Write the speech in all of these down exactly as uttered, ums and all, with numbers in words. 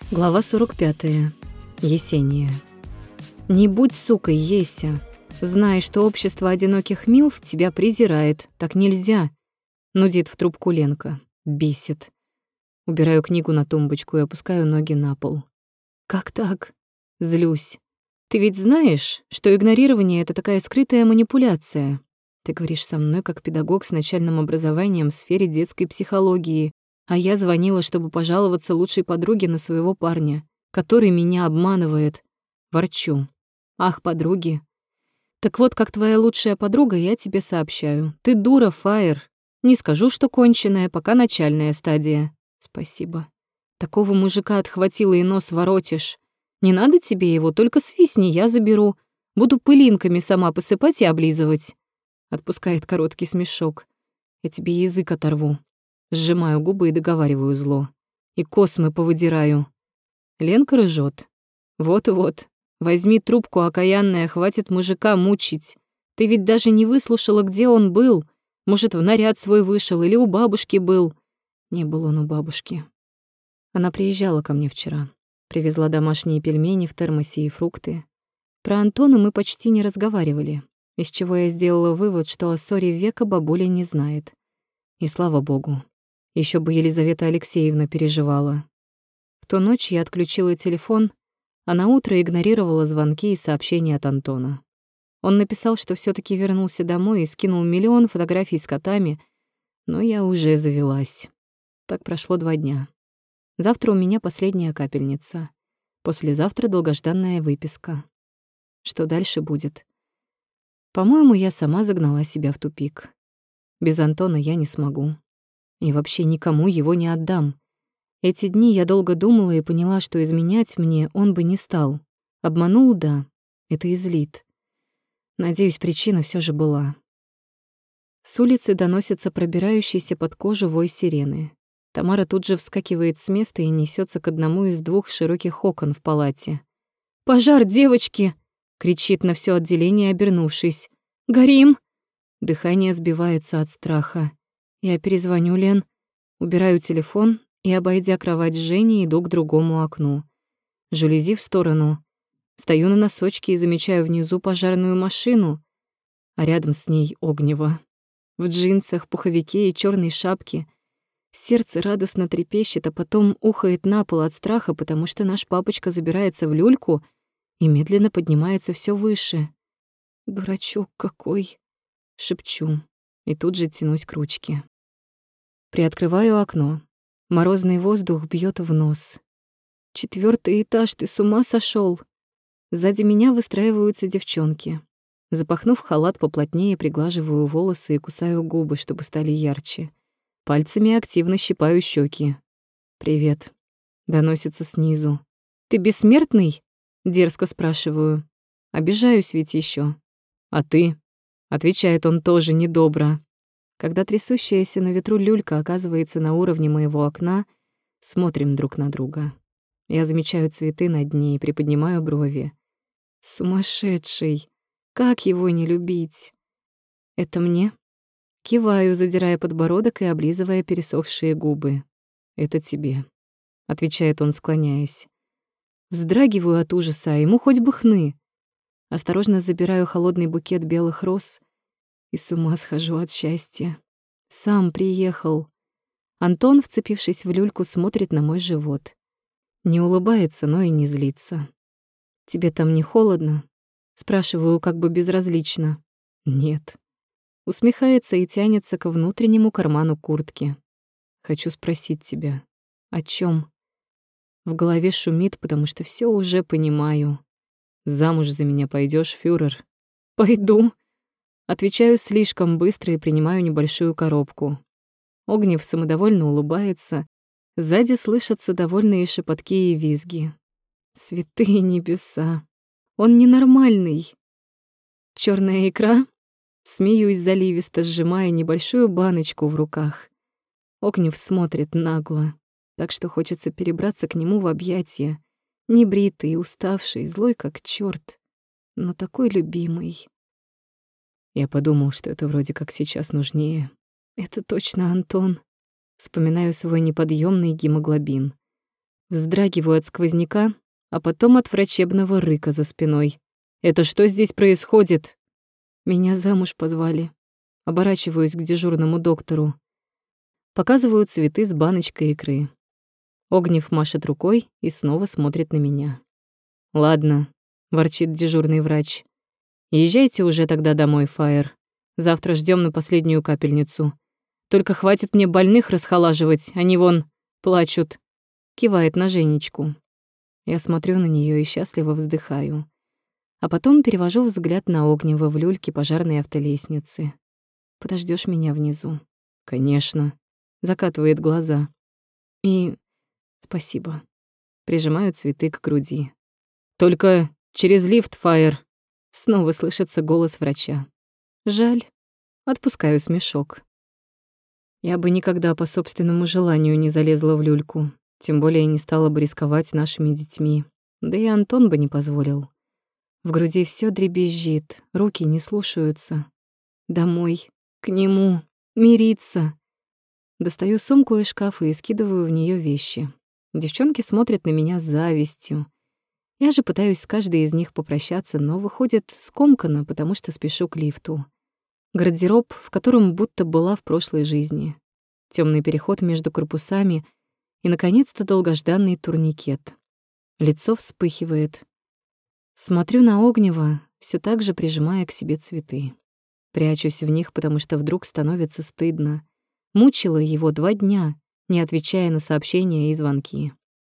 Глава сорок пятая. Есения. «Не будь сукой, Еся. Знай, что общество одиноких милф тебя презирает. Так нельзя», — нудит в трубку Ленка. Бесит. Убираю книгу на тумбочку и опускаю ноги на пол. «Как так?» Злюсь. «Ты ведь знаешь, что игнорирование — это такая скрытая манипуляция? Ты говоришь со мной как педагог с начальным образованием в сфере детской психологии, а я звонила, чтобы пожаловаться лучшей подруге на своего парня, который меня обманывает. Ворчу. Ах, подруги. Так вот, как твоя лучшая подруга, я тебе сообщаю. Ты дура, Фаер. Не скажу, что конченая, пока начальная стадия. Спасибо. Такого мужика отхватила и нос воротишь. Не надо тебе его, только свистни, я заберу. Буду пылинками сама посыпать и облизывать. Отпускает короткий смешок. Я тебе язык оторву. Сжимаю губы и договариваю зло. И космы повыдираю. Ленка ржёт. Вот-вот. Возьми трубку, окаянная, хватит мужика мучить. Ты ведь даже не выслушала, где он был. Может, в наряд свой вышел или у бабушки был. Не был он у бабушки. Она приезжала ко мне вчера. Привезла домашние пельмени в термосе и фрукты. Про Антона мы почти не разговаривали, из чего я сделала вывод, что о ссоре века бабуля не знает. И слава богу. Ещё бы Елизавета Алексеевна переживала. В ту ночь я отключила телефон, а наутро игнорировала звонки и сообщения от Антона. Он написал, что всё-таки вернулся домой и скинул миллион фотографий с котами, но я уже завелась. Так прошло два дня. Завтра у меня последняя капельница. Послезавтра долгожданная выписка. Что дальше будет? По-моему, я сама загнала себя в тупик. Без Антона я не смогу. И вообще никому его не отдам. Эти дни я долго думала и поняла, что изменять мне он бы не стал. Обманул, да, это и злит. Надеюсь, причина всё же была. С улицы доносится пробирающийся под кожу вой сирены. Тамара тут же вскакивает с места и несётся к одному из двух широких окон в палате. «Пожар, девочки!» — кричит на всё отделение, обернувшись. «Горим!» Дыхание сбивается от страха. Я перезвоню Лен, убираю телефон и, обойдя кровать Жени, иду к другому окну. Жалюзи в сторону. Стою на носочке и замечаю внизу пожарную машину, а рядом с ней Огнева. В джинсах, пуховике и чёрной шапке. Сердце радостно трепещет, а потом ухает на пол от страха, потому что наш папочка забирается в люльку и медленно поднимается всё выше. «Дурачок какой!» — шепчу, и тут же тянусь к ручке. Приоткрываю окно. Морозный воздух бьёт в нос. Четвёртый этаж, ты с ума сошёл? Сзади меня выстраиваются девчонки. Запахнув халат поплотнее, приглаживаю волосы и кусаю губы, чтобы стали ярче. Пальцами активно щипаю щеки. «Привет», — доносится снизу. «Ты бессмертный?» — дерзко спрашиваю. Обижаюсь ведь ещё. «А ты?» — отвечает он тоже недобро. Когда трясущаяся на ветру люлька оказывается на уровне моего окна, смотрим друг на друга. Я замечаю цветы на дне и приподнимаю брови. Сумасшедший! Как его не любить? Это мне? Киваю, задирая подбородок и облизывая пересохшие губы. Это тебе, отвечает он, склоняясь. Вздрагиваю от ужаса, а ему хоть бы хны. Осторожно забираю холодный букет белых роз и с ума схожу от счастья. Сам приехал. Антон, вцепившись в люльку, смотрит на мой живот. Не улыбается, но и не злится. «Тебе там не холодно?» Спрашиваю как бы безразлично. «Нет». Усмехается и тянется к внутреннему карману куртки. «Хочу спросить тебя, о чём?» В голове шумит, потому что всё уже понимаю. «Замуж за меня пойдёшь, фюрер?» «Пойду». Отвечаю слишком быстро и принимаю небольшую коробку. Огнев самодовольно улыбается. Сзади слышатся довольные шепотки и визги. Святые небеса. Он ненормальный. Чёрная икра? Смеюсь заливисто, сжимая небольшую баночку в руках. Огнев смотрит нагло, так что хочется перебраться к нему в объятия. Небритый, уставший, злой как чёрт, но такой любимый. Я подумал, что это вроде как сейчас нужнее. Это точно Антон. Вспоминаю свой неподъемный гемоглобин. Вздрагиваю от сквозняка, а потом от врачебного рыка за спиной. «Это что здесь происходит?» Меня замуж позвали. Оборачиваюсь к дежурному доктору. Показываю цветы с баночкой икры. Огнев машет рукой и снова смотрит на меня. «Ладно», — ворчит дежурный врач. «Езжайте уже тогда домой, Фаер. Завтра ждем на последнюю капельницу. Только хватит мне больных расхолаживать, они вон плачут». Кивает на Женечку. Я смотрю на нее и счастливо вздыхаю. А потом перевожу взгляд на Огнева в люльке пожарной автолестницы. «Подождешь меня внизу?» «Конечно», — закатывает глаза. «И спасибо». Прижимаю цветы к груди. «Только через лифт, Фаер!» Снова слышится голос врача. Жаль. Отпускаю смешок. Я бы никогда по собственному желанию не залезла в люльку, тем более не стала бы рисковать нашими детьми. Да и Антон бы не позволил. В груди всё дребезжит, руки не слушаются. Домой, к нему, мириться. Достаю сумку из шкафа и скидываю в неё вещи. Девчонки смотрят на меня с завистью. Я же пытаюсь с каждой из них попрощаться, но выходит скомканно, потому что спешу к лифту. Гардероб, в котором будто была в прошлой жизни. Тёмный переход между корпусами и, наконец-то, долгожданный турникет. Лицо вспыхивает. Смотрю на Огнева, всё так же прижимая к себе цветы. Прячусь в них, потому что вдруг становится стыдно. Мучила его два дня, не отвечая на сообщения и звонки.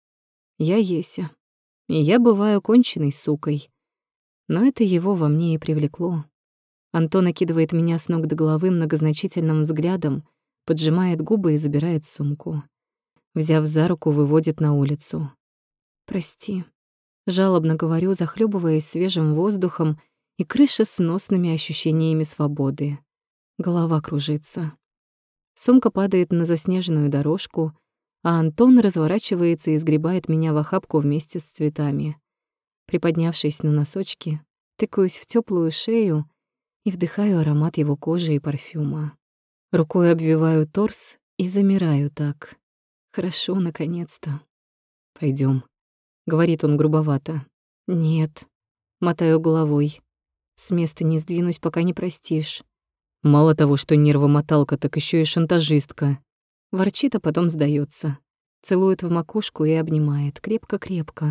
Я Еся, и я бываю конченной сукой. Но это его во мне и привлекло. Антон окидывает меня с ног до головы многозначительным взглядом, поджимает губы и забирает сумку. Взяв за руку, выводит на улицу. «Прости», — жалобно говорю, захлебываясь свежим воздухом и крышесносными ощущениями свободы. Голова кружится. Сумка падает на заснеженную дорожку, а Антон разворачивается и сгребает меня в охапку вместе с цветами. Приподнявшись на носочки, тыкаюсь в теплую шею и вдыхаю аромат его кожи и парфюма. Рукой обвиваю торс и замираю так. Хорошо, наконец-то. Пойдем, говорит он грубовато. «Нет», — мотаю головой. «С места не сдвинусь, пока не простишь». «Мало того, что нервомоталка, так еще и шантажистка». Ворчит, а потом сдается. Целует в макушку и обнимает, крепко-крепко.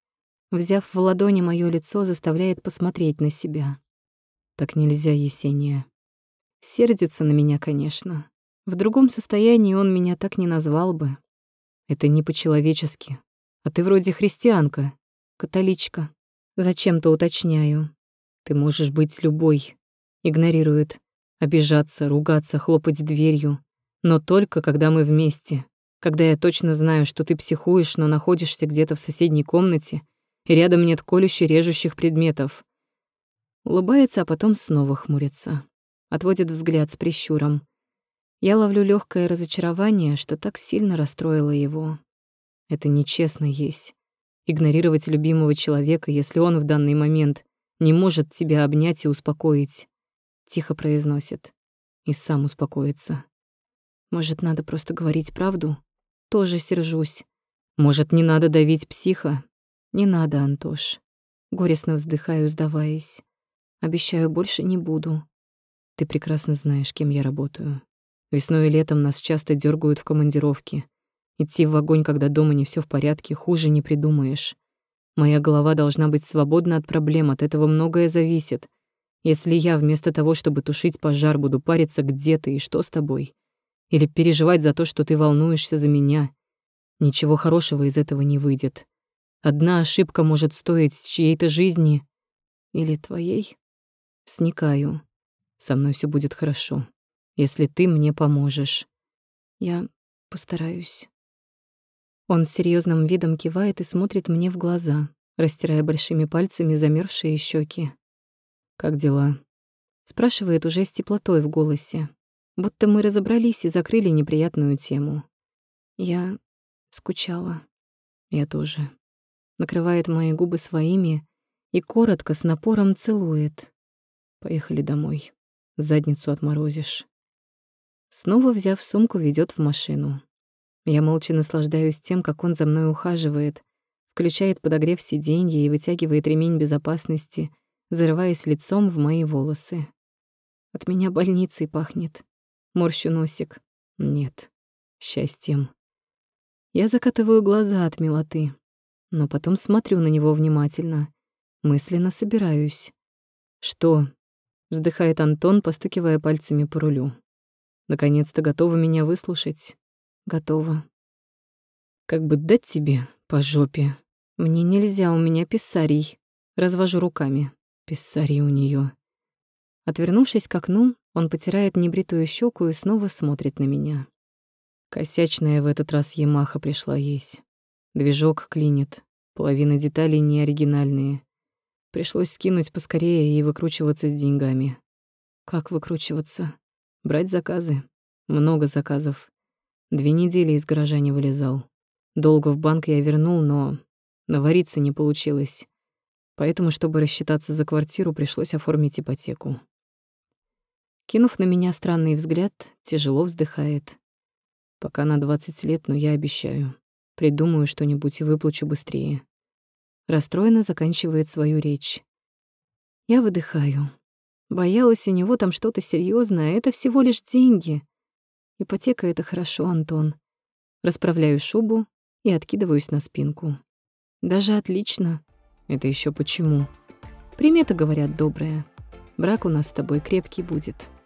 Взяв в ладони моё лицо, заставляет посмотреть на себя. «Так нельзя, Есения». Сердится на меня, конечно. В другом состоянии он меня так не назвал бы. Это не по-человечески. А ты вроде христианка, католичка. Зачем-то уточняю. Ты можешь быть любой. Игнорирует. Обижаться, ругаться, хлопать дверью. Но только когда мы вместе. Когда я точно знаю, что ты психуешь, но находишься где-то в соседней комнате, и рядом нет колюще-режущих предметов. Улыбается, а потом снова хмурится. Отводит взгляд с прищуром. Я ловлю легкое разочарование, что так сильно расстроило его. Это нечестно есть. Игнорировать любимого человека, если он в данный момент не может тебя обнять и успокоить. Тихо произносит. И сам успокоится. Может, надо просто говорить правду? Тоже сержусь. Может, не надо давить психа? Не надо, Антош. Горестно вздыхаю, сдаваясь. Обещаю, больше не буду. Ты прекрасно знаешь, кем я работаю. Весной и летом нас часто дергают в командировки. Идти в огонь, когда дома не все в порядке, хуже не придумаешь. Моя голова должна быть свободна от проблем, от этого многое зависит. Если я вместо того, чтобы тушить пожар, буду париться, где ты и что с тобой, или переживать за то, что ты волнуешься за меня, ничего хорошего из этого не выйдет. Одна ошибка может стоить чьей-то жизни или твоей. Сникаю. Со мной все будет хорошо, если ты мне поможешь. Я постараюсь. Он с серьезным видом кивает и смотрит мне в глаза, растирая большими пальцами замерзшие щеки. «Как дела?» Спрашивает уже с теплотой в голосе, будто мы разобрались и закрыли неприятную тему. Я скучала. Я тоже. Накрывает мои губы своими и коротко с напором целует. Поехали домой. Задницу отморозишь. Снова, взяв сумку, ведет в машину. Я молча наслаждаюсь тем, как он за мной ухаживает, включает подогрев сиденья и вытягивает ремень безопасности, зарываясь лицом в мои волосы. От меня больницей пахнет. Морщу носик. Нет, счастьем. Я закатываю глаза от милоты, но потом смотрю на него внимательно, мысленно собираюсь. «Что?» — вздыхает Антон, постукивая пальцами по рулю. «Наконец-то готова меня выслушать?» «Готова». «Как бы дать тебе по жопе?» «Мне нельзя, у меня писарий». Развожу руками. Писарий у неё. Отвернувшись к окну, он потирает небритую щеку и снова смотрит на меня. Косячная в этот раз Ямаха пришла есть. Движок клинит, половина деталей не оригинальные. Пришлось скинуть поскорее и выкручиваться с деньгами. Как выкручиваться? Брать заказы. Много заказов. Две недели из гаража не вылезал. Долго в банк я вернул, но навариться не получилось. Поэтому, чтобы рассчитаться за квартиру, пришлось оформить ипотеку. Кинув на меня странный взгляд, тяжело вздыхает. Пока на двадцать лет, но я обещаю. Придумаю что-нибудь и выплачу быстрее. Расстроенно заканчивает свою речь. Я выдыхаю. Боялась у него там что-то серьёзное, это всего лишь деньги. Ипотека — это хорошо, Антон. Расправляю шубу и откидываюсь на спинку. Даже отлично. Это ещё почему? Примета, говорят, добрая. Брак у нас с тобой крепкий будет.